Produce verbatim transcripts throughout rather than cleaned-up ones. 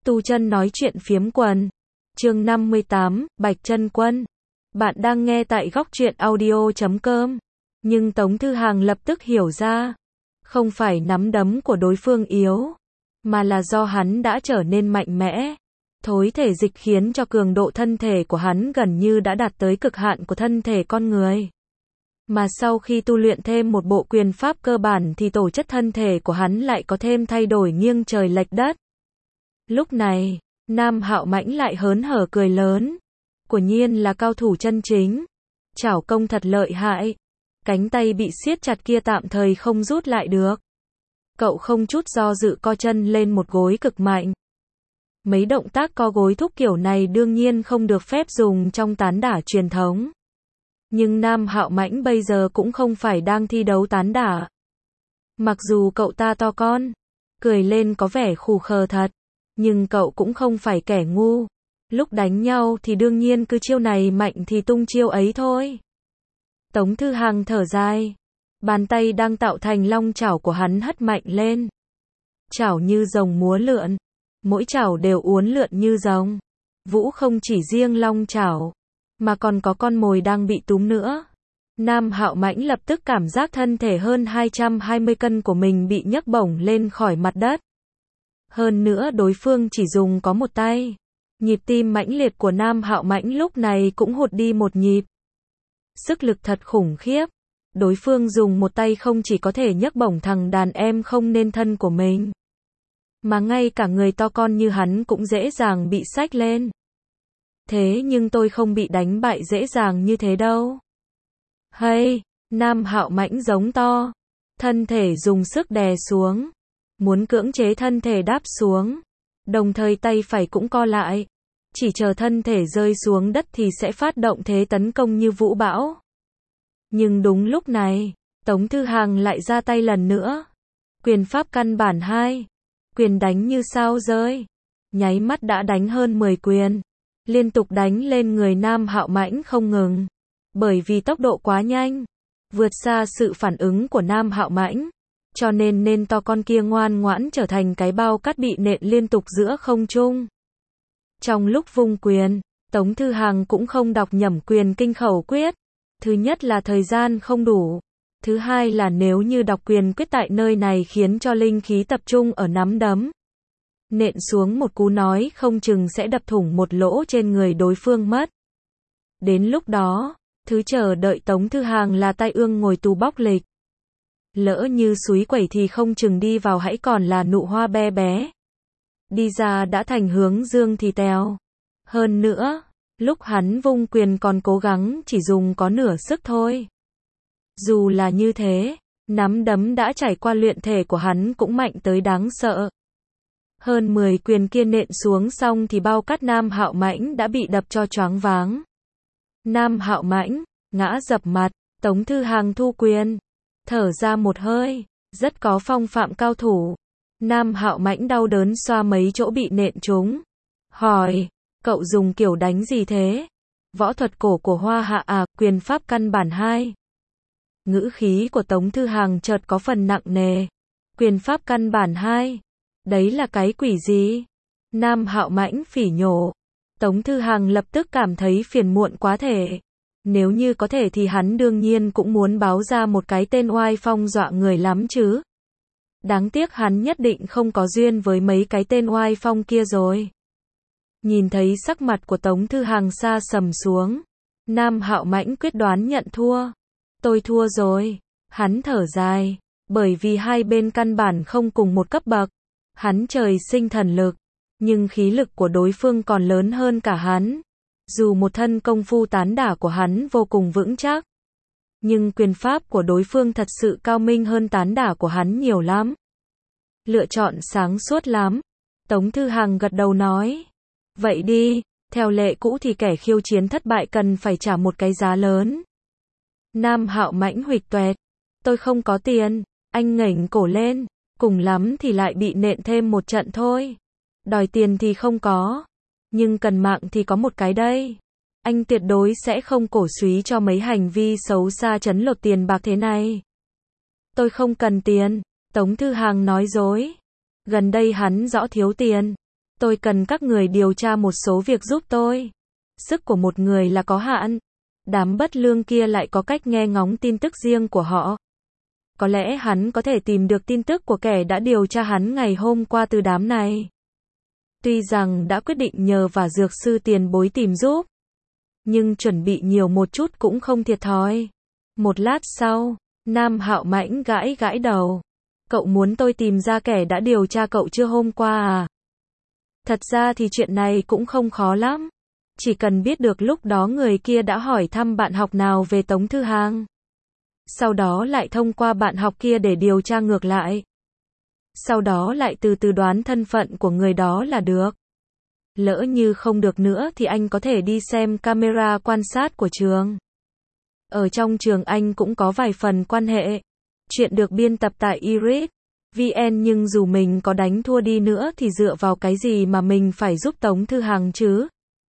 Tu Chân nói chuyện phiếm quần. Chương năm mươi tám, Bạch Chân Quân. Bạn đang nghe tại góc truyện audio chấm com. Nhưng Tống Thư Hàng lập tức hiểu ra, không phải nắm đấm của đối phương yếu, mà là do hắn đã trở nên mạnh mẽ. Thối thể dịch khiến cho cường độ thân thể của hắn gần như đã đạt tới cực hạn của thân thể con người. Mà sau khi tu luyện thêm một bộ quyền pháp cơ bản thì tổ chất thân thể của hắn lại có thêm thay đổi nghiêng trời lệch đất. Lúc này, Nam Hạo Mãnh lại hớn hở cười lớn. Quả nhiên là cao thủ chân chính. Chảo công thật lợi hại. Cánh tay bị siết chặt kia tạm thời không rút lại được. Cậu không chút do dự co chân lên một gối cực mạnh. Mấy động tác co gối thúc kiểu này đương nhiên không được phép dùng trong tán đả truyền thống. Nhưng Nam Hạo Mãnh bây giờ cũng không phải đang thi đấu tán đả. Mặc dù cậu ta to con, cười lên có vẻ khù khờ thật, nhưng cậu cũng không phải kẻ ngu. Lúc đánh nhau thì đương nhiên cứ chiêu này mạnh thì tung chiêu ấy thôi. Tống Thư Hàng thở dài. Bàn tay đang tạo thành long chảo của hắn hất mạnh lên. Chảo như rồng múa lượn. Mỗi chảo đều uốn lượn như rồng. Vũ không chỉ riêng long chảo, mà còn có con mồi đang bị túm nữa. Nam Hạo Mãnh lập tức cảm giác thân thể hơn hai trăm hai mươi cân của mình bị nhấc bổng lên khỏi mặt đất. Hơn nữa đối phương chỉ dùng có một tay. Nhịp tim mãnh liệt của Nam Hạo Mãnh lúc này cũng hụt đi một nhịp. Sức lực thật khủng khiếp. Đối phương dùng một tay không chỉ có thể nhấc bổng thằng đàn em không nên thân của mình, mà ngay cả người to con như hắn cũng dễ dàng bị xách lên. Thế nhưng tôi không bị đánh bại dễ dàng như thế đâu. Hay, Nam Hạo Mãnh giống to. Thân thể dùng sức đè xuống. Muốn cưỡng chế thân thể đáp xuống. Đồng thời tay phải cũng co lại. Chỉ chờ thân thể rơi xuống đất thì sẽ phát động thế tấn công như vũ bão. Nhưng đúng lúc này, Tống Thư Hàng lại ra tay lần nữa. Quyền pháp căn bản hai. Quyền đánh như sao rơi. Nháy mắt đã đánh hơn mười quyền. Liên tục đánh lên người Nam Hạo Mãnh không ngừng. Bởi vì tốc độ quá nhanh, vượt xa sự phản ứng của Nam Hạo Mãnh, cho nên nên to con kia ngoan ngoãn trở thành cái bao cát bị nện liên tục giữa không trung. Trong lúc vung quyền, Tống Thư Hàng cũng không đọc nhẩm quyền kinh khẩu quyết. Thứ nhất là thời gian không đủ. Thứ hai là nếu như đọc quyền quyết tại nơi này khiến cho linh khí tập trung ở nắm đấm, nện xuống một cú nói không chừng sẽ đập thủng một lỗ trên người đối phương mất. Đến lúc đó, thứ chờ đợi Tống Thư Hàng là tai ương ngồi tù bóc lịch. Lỡ như súy quẩy thì không chừng đi vào hãy còn là nụ hoa be bé. Đi ra đã thành hướng dương thì tèo. Hơn nữa, lúc hắn vung quyền còn cố gắng chỉ dùng có nửa sức thôi. Dù là như thế, nắm đấm đã trải qua luyện thể của hắn cũng mạnh tới đáng sợ. Hơn mười quyền kia nện xuống xong thì bao cát Nam Hạo Mãnh đã bị đập cho choáng váng. Nam Hạo Mãnh ngã dập mặt. Tống Thư Hàng thu quyền, thở ra một hơi, rất có phong phạm cao thủ. Nam Hạo Mãnh đau đớn xoa mấy chỗ bị nện trúng. Hỏi, cậu dùng kiểu đánh gì thế? Võ thuật cổ của Hoa Hạ à, quyền pháp căn bản hai. Ngữ khí của Tống Thư Hàng chợt có phần nặng nề. Quyền pháp căn bản hai? Đấy là cái quỷ gì? Nam Hạo Mãnh phỉ nhổ. Tống Thư Hàng lập tức cảm thấy phiền muộn quá thể. Nếu như có thể thì hắn đương nhiên cũng muốn báo ra một cái tên oai phong dọa người lắm chứ. Đáng tiếc hắn nhất định không có duyên với mấy cái tên oai phong kia rồi. Nhìn thấy sắc mặt của Tống Thư Hàng sa sầm xuống, Nam Hạo Mãnh quyết đoán nhận thua. Tôi thua rồi. Hắn thở dài. Bởi vì hai bên căn bản không cùng một cấp bậc. Hắn trời sinh thần lực, nhưng khí lực của đối phương còn lớn hơn cả hắn. Dù một thân công phu tán đả của hắn vô cùng vững chắc, nhưng quyền pháp của đối phương thật sự cao minh hơn tán đả của hắn nhiều lắm. Lựa chọn sáng suốt lắm. Tống Thư Hàng gật đầu nói. Vậy đi, theo lệ cũ thì kẻ khiêu chiến thất bại cần phải trả một cái giá lớn. Nam Hạo Mãnh huỵch toẹt. Tôi không có tiền. Anh ngẩng cổ lên. Cùng lắm thì lại bị nện thêm một trận thôi. Đòi tiền thì không có, nhưng cần mạng thì có một cái đây. Anh tuyệt đối sẽ không cổ súy cho mấy hành vi xấu xa trấn lột tiền bạc thế này. Tôi không cần tiền. Tống Thư Hàng nói dối. Gần đây hắn rõ thiếu tiền. Tôi cần các người điều tra một số việc giúp tôi. Sức của một người là có hạn. Đám bất lương kia lại có cách nghe ngóng tin tức riêng của họ. Có lẽ hắn có thể tìm được tin tức của kẻ đã điều tra hắn ngày hôm qua từ đám này. Tuy rằng đã quyết định nhờ và dược sư tiền bối tìm giúp, nhưng chuẩn bị nhiều một chút cũng không thiệt thòi. Một lát sau, Nam Hạo Mãnh gãi gãi đầu. Cậu muốn tôi tìm ra kẻ đã điều tra cậu chưa hôm qua à? Thật ra thì chuyện này cũng không khó lắm. Chỉ cần biết được lúc đó người kia đã hỏi thăm bạn học nào về Tống Thư Hàng. Sau đó lại thông qua bạn học kia để điều tra ngược lại. Sau đó lại từ từ đoán thân phận của người đó là được. Lỡ như không được nữa thì anh có thể đi xem camera quan sát của trường. Ở trong trường anh cũng có vài phần quan hệ. Chuyện được biên tập tại iris chấm vn, nhưng dù mình có đánh thua đi nữa thì dựa vào cái gì mà mình phải giúp Tống Thư Hàng chứ?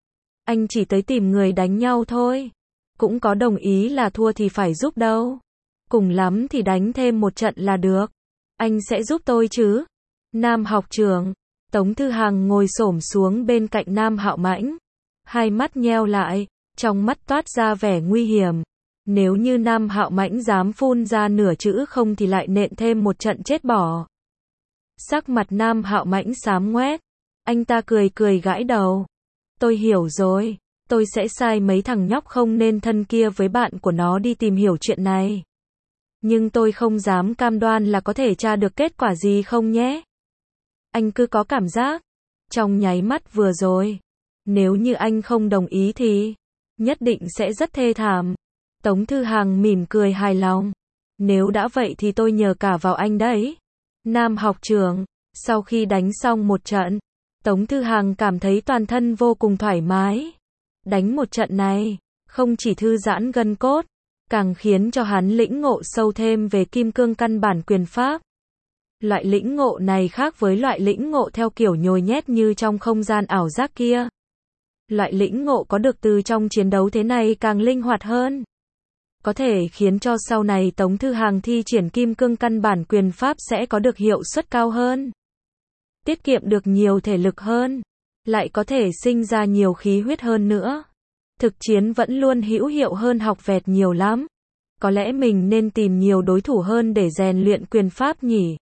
Anh chỉ tới tìm người đánh nhau thôi. Cũng có đồng ý là thua thì phải giúp đâu. Cùng lắm thì đánh thêm một trận là được. Anh sẽ giúp tôi chứ? Nam học trưởng. Tống Thư Hàng ngồi xổm xuống bên cạnh Nam Hạo Mãnh. Hai mắt nheo lại, trong mắt toát ra vẻ nguy hiểm. Nếu như Nam Hạo Mãnh dám phun ra nửa chữ không thì lại nện thêm một trận chết bỏ. Sắc mặt Nam Hạo Mãnh xám ngoét. Anh ta cười cười gãi đầu. Tôi hiểu rồi. Tôi sẽ sai mấy thằng nhóc không nên thân kia với bạn của nó đi tìm hiểu chuyện này. Nhưng tôi không dám cam đoan là có thể tra được kết quả gì không nhé. Anh cứ có cảm giác. Trong nháy mắt vừa rồi. Nếu như anh không đồng ý thì nhất định sẽ rất thê thảm. Tống Thư Hàng mỉm cười hài lòng. Nếu đã vậy thì tôi nhờ cả vào anh đấy. Nam học trưởng. Sau khi đánh xong một trận, Tống Thư Hàng cảm thấy toàn thân vô cùng thoải mái. Đánh một trận này, không chỉ thư giãn gân cốt, càng khiến cho hắn lĩnh ngộ sâu thêm về kim cương căn bản quyền pháp. Loại lĩnh ngộ này khác với loại lĩnh ngộ theo kiểu nhồi nhét như trong không gian ảo giác kia. Loại lĩnh ngộ có được từ trong chiến đấu thế này càng linh hoạt hơn. Có thể khiến cho sau này Tống Thư Hàng thi triển kim cương căn bản quyền pháp sẽ có được hiệu suất cao hơn. Tiết kiệm được nhiều thể lực hơn. Lại có thể sinh ra nhiều khí huyết hơn nữa. Thực chiến vẫn luôn hữu hiệu hơn học vẹt nhiều lắm. Có lẽ mình nên tìm nhiều đối thủ hơn để rèn luyện quyền pháp nhỉ.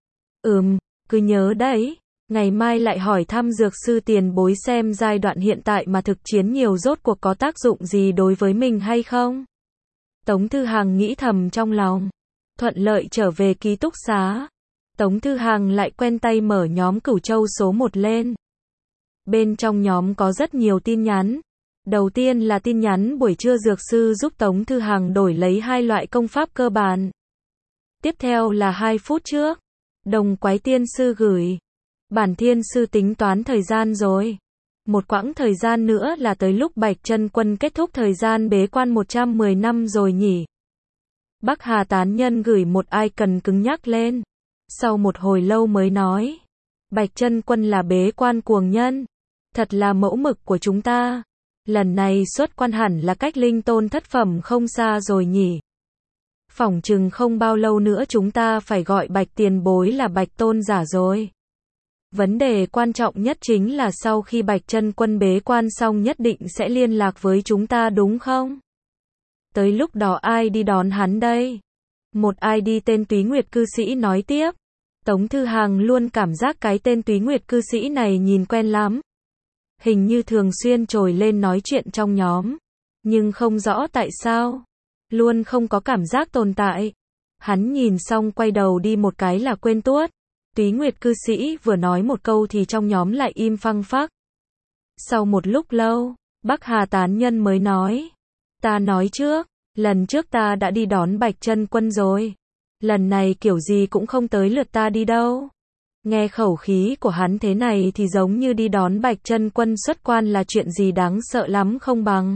Ừm, cứ nhớ đấy. Ngày mai lại hỏi thăm dược sư tiền bối xem giai đoạn hiện tại mà thực chiến nhiều rốt cuộc có tác dụng gì đối với mình hay không. Tống Thư Hàng nghĩ thầm trong lòng. Thuận lợi trở về ký túc xá. Tống Thư Hàng lại quen tay mở nhóm Cửu Châu số một lên. Bên trong nhóm có rất nhiều tin nhắn. Đầu tiên là tin nhắn buổi trưa dược sư giúp Tống Thư Hàng đổi lấy hai loại công pháp cơ bản. Tiếp theo là hai phút trước. Đồng Quái Tiên Sư gửi. Bản Thiên Sư tính toán thời gian rồi. Một quãng thời gian nữa là tới lúc Bạch Chân Quân kết thúc thời gian bế quan một trăm mười năm rồi nhỉ. Bắc Hà Tán Nhân gửi một icon cứng nhắc lên. Sau một hồi lâu mới nói. Bạch Chân Quân là bế quan cuồng nhân. Thật là mẫu mực của chúng ta. Lần này xuất quan hẳn là cách linh tôn thất phẩm không xa rồi nhỉ. Phỏng chừng không bao lâu nữa chúng ta phải gọi Bạch tiền bối là Bạch tôn giả rồi. Vấn đề quan trọng nhất chính là sau khi Bạch Chân Quân bế quan xong nhất định sẽ liên lạc với chúng ta đúng không? Tới lúc đó ai đi đón hắn đây? Một i đê tên Túy Nguyệt cư sĩ nói tiếp. Tống Thư Hàng luôn cảm giác cái tên Túy Nguyệt cư sĩ này nhìn quen lắm. Hình như thường xuyên trồi lên nói chuyện trong nhóm. Nhưng không rõ tại sao. Luôn không có cảm giác tồn tại. Hắn nhìn xong quay đầu đi một cái là quên tuốt. Túy Nguyệt cư sĩ vừa nói một câu thì trong nhóm lại im phăng phắc. Sau một lúc lâu, Bắc Hà Tán Nhân mới nói. Ta nói trước, lần trước ta đã đi đón Bạch Chân Quân rồi. Lần này kiểu gì cũng không tới lượt ta đi đâu. Nghe khẩu khí của hắn thế này thì giống như đi đón Bạch Chân Quân xuất quan là chuyện gì đáng sợ lắm không bằng.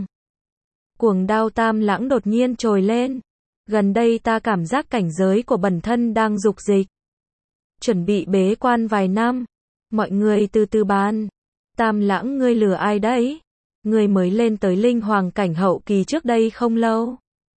Cuồng đao Tam Lãng đột nhiên trồi lên. Gần đây ta cảm giác cảnh giới của bản thân đang dục dịch. Chuẩn bị bế quan vài năm. Mọi người từ từ bàn. Tam Lãng ngươi lừa ai đấy? Ngươi mới lên tới linh hoàng cảnh hậu kỳ trước đây không lâu.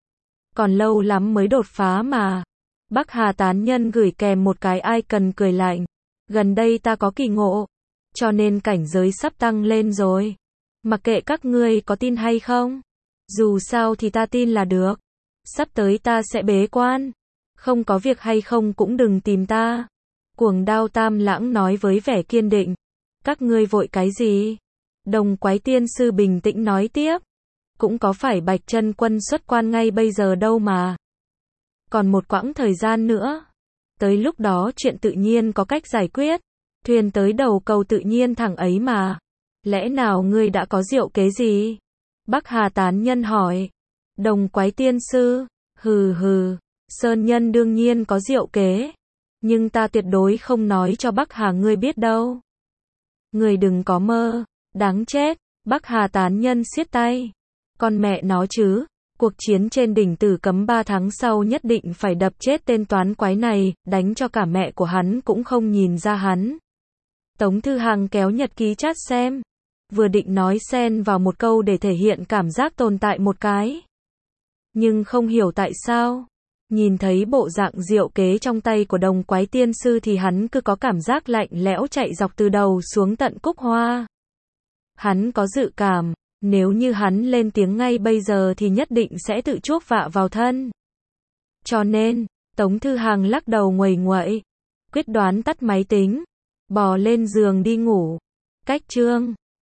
Còn lâu lắm mới đột phá mà. Bắc Hà Tán Nhân gửi kèm một cái icon cười lạnh. Gần đây ta có kỳ ngộ. cho nên cảnh giới sắp tăng lên rồi. Mặc kệ các ngươi có tin hay không, dù sao thì ta tin là được. Sắp tới ta sẽ bế quan, không có việc hay không cũng đừng tìm ta. Cuồng Đao Tam Lãng nói với vẻ kiên định. Các ngươi vội cái gì? Đồng Quái Tiên Sư bình tĩnh nói tiếp. Cũng có phải Bạch Chân Quân xuất quan ngay bây giờ đâu mà. Còn một quãng thời gian nữa. Tới lúc đó chuyện tự nhiên có cách giải quyết. Thuyền tới đầu cầu tự nhiên thẳng ấy mà. Lẽ nào ngươi đã có diệu kế gì? Bắc Hà Tán Nhân hỏi. Đồng Quái Tiên Sư, hừ hừ, Sơn Nhân đương nhiên có diệu kế. Nhưng ta tuyệt đối không nói cho Bắc Hà ngươi biết đâu. Ngươi đừng có mơ, đáng chết. Bắc Hà Tán Nhân siết tay. Con mẹ nó chứ, cuộc chiến trên đỉnh Tử Cấm ba tháng sau nhất định phải đập chết tên toán quái này, đánh cho cả mẹ của hắn cũng không nhìn ra hắn. Tống Thư Hằng kéo nhật ký chat xem. Vừa định nói xen vào một câu để thể hiện cảm giác tồn tại một cái. Nhưng không hiểu tại sao. Nhìn thấy bộ dạng diệu kế trong tay của Đồng Quái Tiên Sư thì hắn cứ có cảm giác lạnh lẽo chạy dọc từ đầu xuống tận cúc hoa. Hắn có dự cảm, nếu như hắn lên tiếng ngay bây giờ thì nhất định sẽ tự chuốc vạ vào thân. Cho nên, Tống Thư Hằng lắc đầu nguầy nguậy, quyết đoán tắt máy tính, bò lên giường đi ngủ. Cách chương